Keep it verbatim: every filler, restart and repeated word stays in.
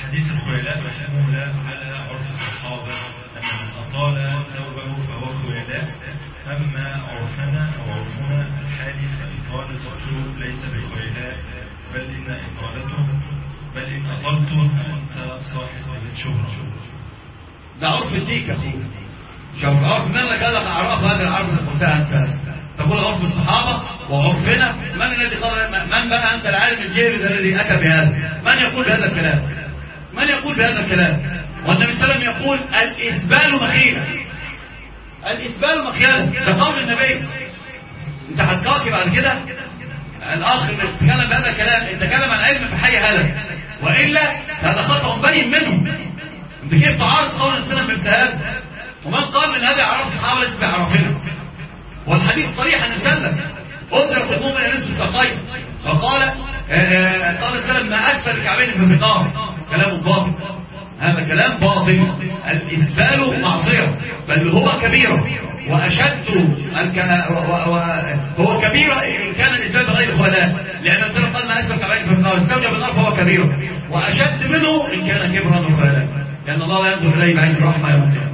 حديث الخيلاء محمول على عرف الصحابة أن من أطال ثوبه فهو خيلاء، أما عرفنا أو عرفنا الحالي فإطالة الثوب ليس بخيلاء، بل إن إطالته بل إن أطلته فأنت صاحب الشهرة. ده عرف الديك يا أخوي. شوف عرف من لك قال لك أعراف هذا العرف اللي قلتها أنت. تقول عرف الصحابة وعرفنا، من الذي قال؟ من بقى أنت العالم الجاهل الذي أتى بهذا؟ من يقول بهذا الكلام؟ من يقول بهذا الكلام؟ والنبي صلى الله عليه وسلم يقول الإسبال مخيلة. الإسبال مخيلة، ده قول النبي. أنت هتكاكي بعد كده الأخ اللي اتكلم بهذا الكلام اتكلم عن علم في حي هذا، وإلا هذا خطأ بين منه. أنت كيف تعارض قول النبي صلى الله عليه وسلم؟ ومن قال من هذا عرف الصحابة ليس بعرفنا؟ والحديث صريح أن نسلم أدرك المؤمن نصف الساقين، فقال قال السلام ما أسفل الكعبين في الفقار. كلام باطل، هذا كلام باطل. الإسبال معصية، بل هو كبيرة وأشد الك... هو كبيرة إن كان الإسبال بغير خلاء، لأن السلام قال ما أسفل الكعبين في الفقار استوجب النار فهو كبيرة، وأشد منه إن كان كبرا وخلاء، لأن الله لا ينظر إليه بعين الرحمة يوم القيامة.